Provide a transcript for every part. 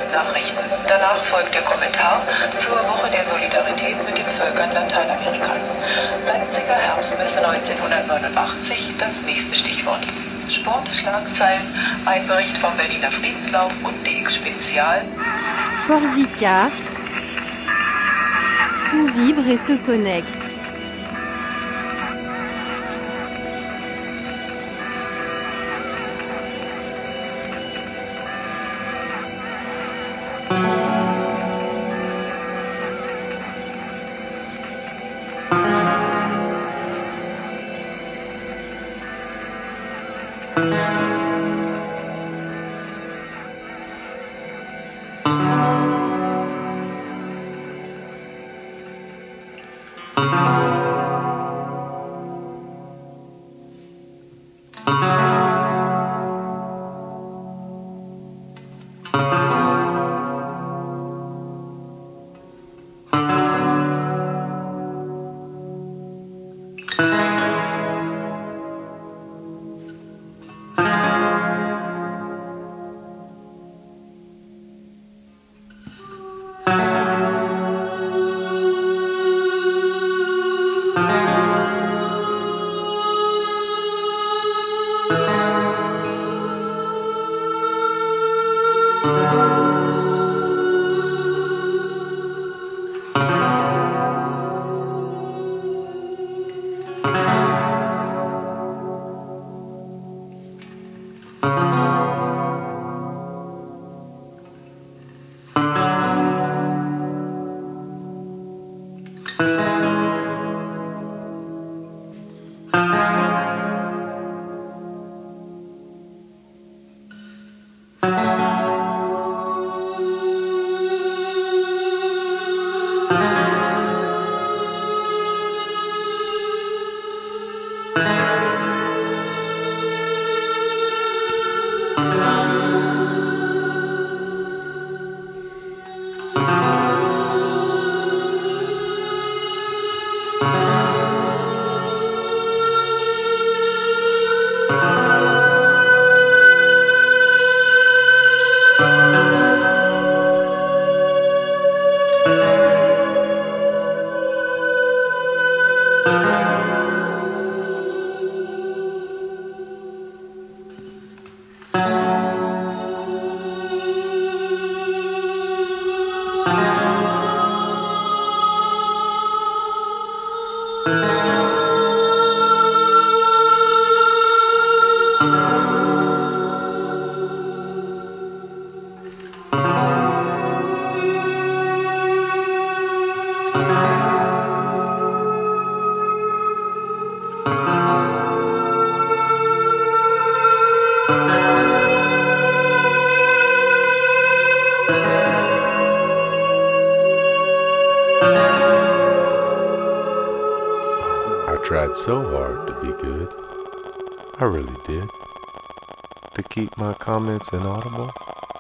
Nachrichten. Danach folgt der Kommentar zur Woche der Solidarität mit den Völkern Lateinamerikas. Leipziger Herbstmesse 1989, das nächste Stichwort. Sportschlagzeilen, ein Bericht vom Berliner Friedenslauf und DX Spezial. Corsica. Tout vibre et se connecte. Tried so hard to be good, I really did, to keep my comments inaudible,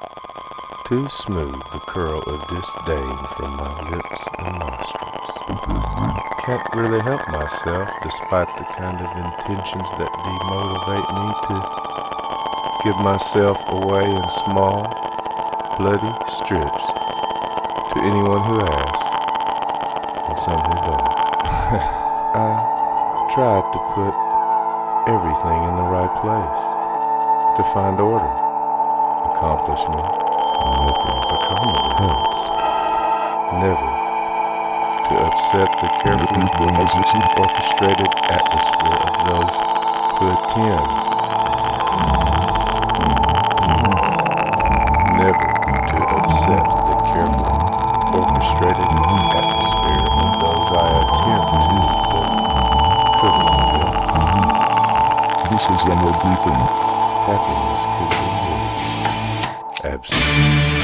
to smooth the curl of disdain from my lips and nostrils. Can't really help myself despite the kind of intentions that demotivate me to give myself away in small, bloody strips to anyone who asks, and some who don't. I tried to put everything in the right place, to find order, accomplishment, nothing but commonwealths, never to upset the carefully orchestrated atmosphere of those who attend, never to upset the carefully orchestrated atmosphere of those I attend to. This is Emerald Beacon. Happiness could be yours. Absolutely.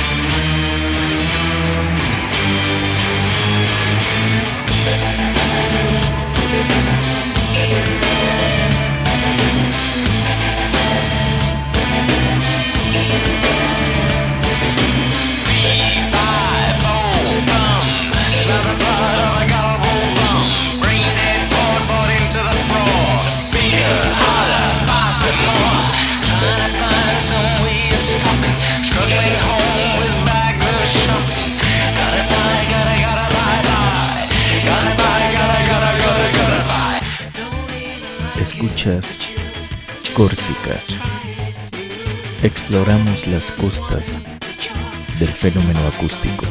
Struggling home Escuchas Córsica. Exploramos las costas del fenómeno acústico.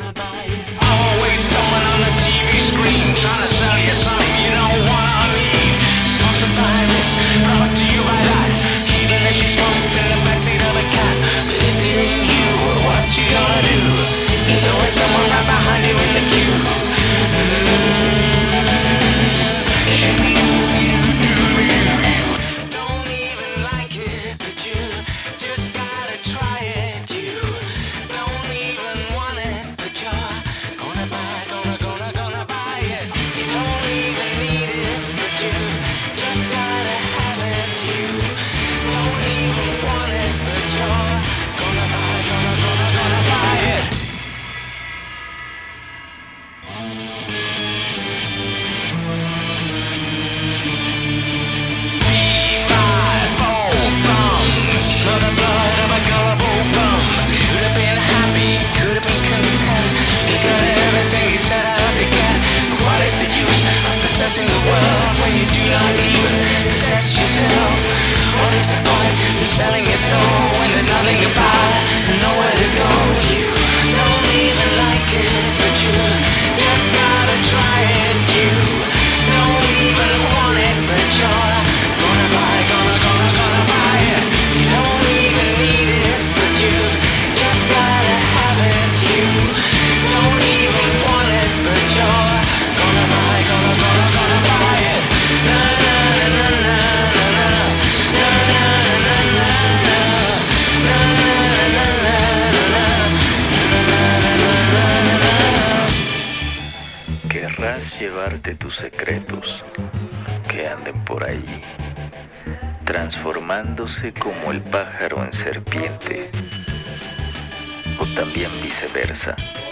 Querrás llevarte tus secretos que anden por ahí, transformándose como el pájaro en serpiente, o también viceversa.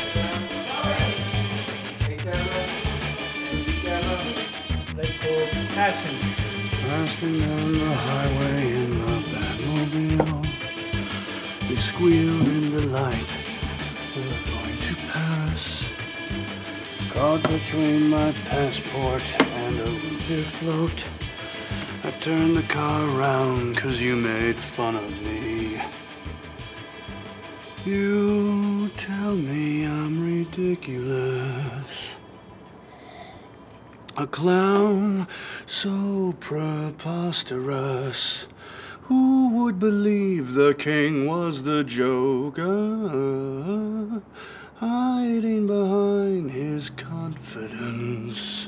Blasting down the highway in the Batmobile, we squealed in delight. We were going to Paris. Caught between my passport and a root beer float. I turned the car around 'cause you made fun of me. You tell me I'm ridiculous. A clown so preposterous. Who would believe the king was the joker, hiding behind his confidence?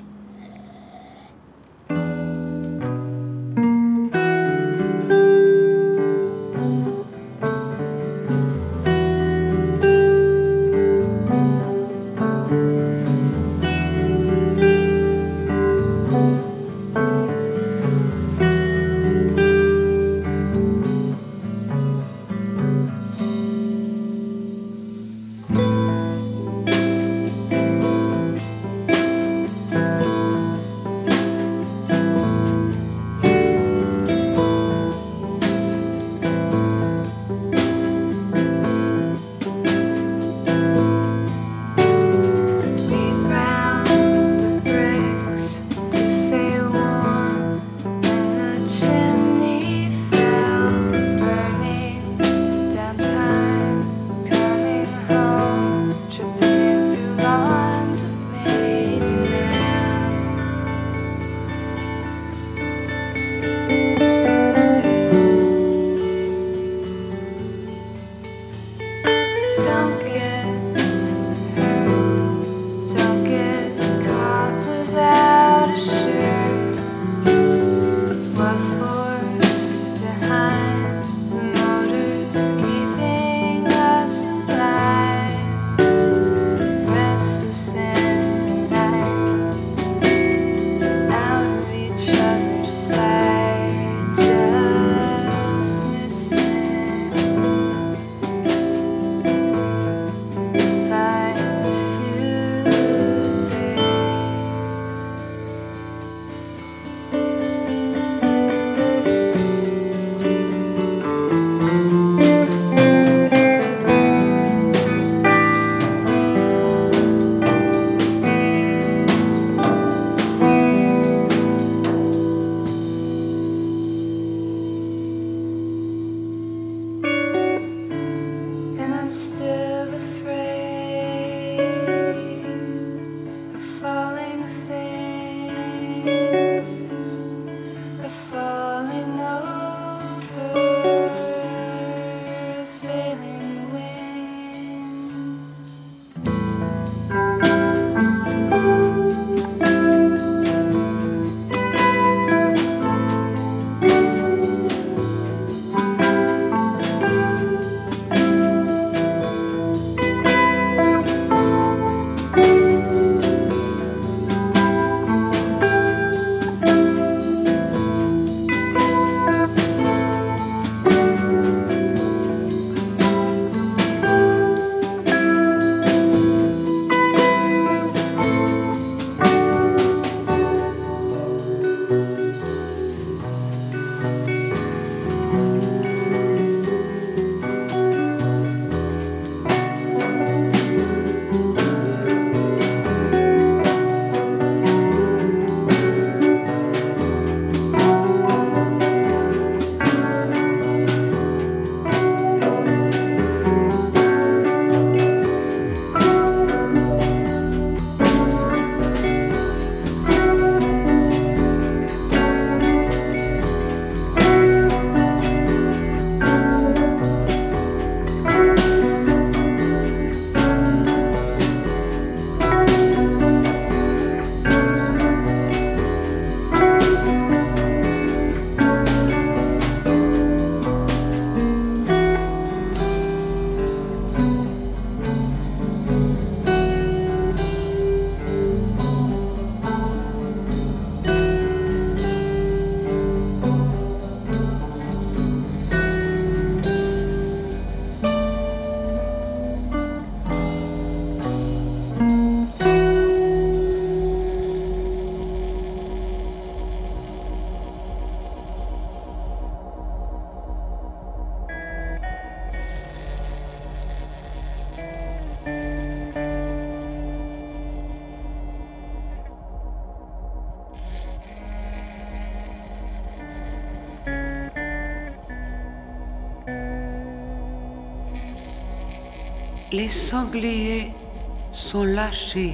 Les sangliers sont lâchés.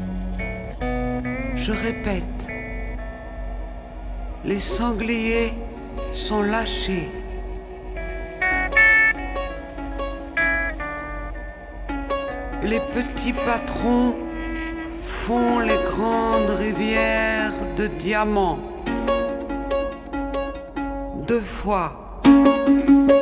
Je répète, les sangliers sont lâchés. Les petits patrons font les grandes rivières de diamants. 2 fois.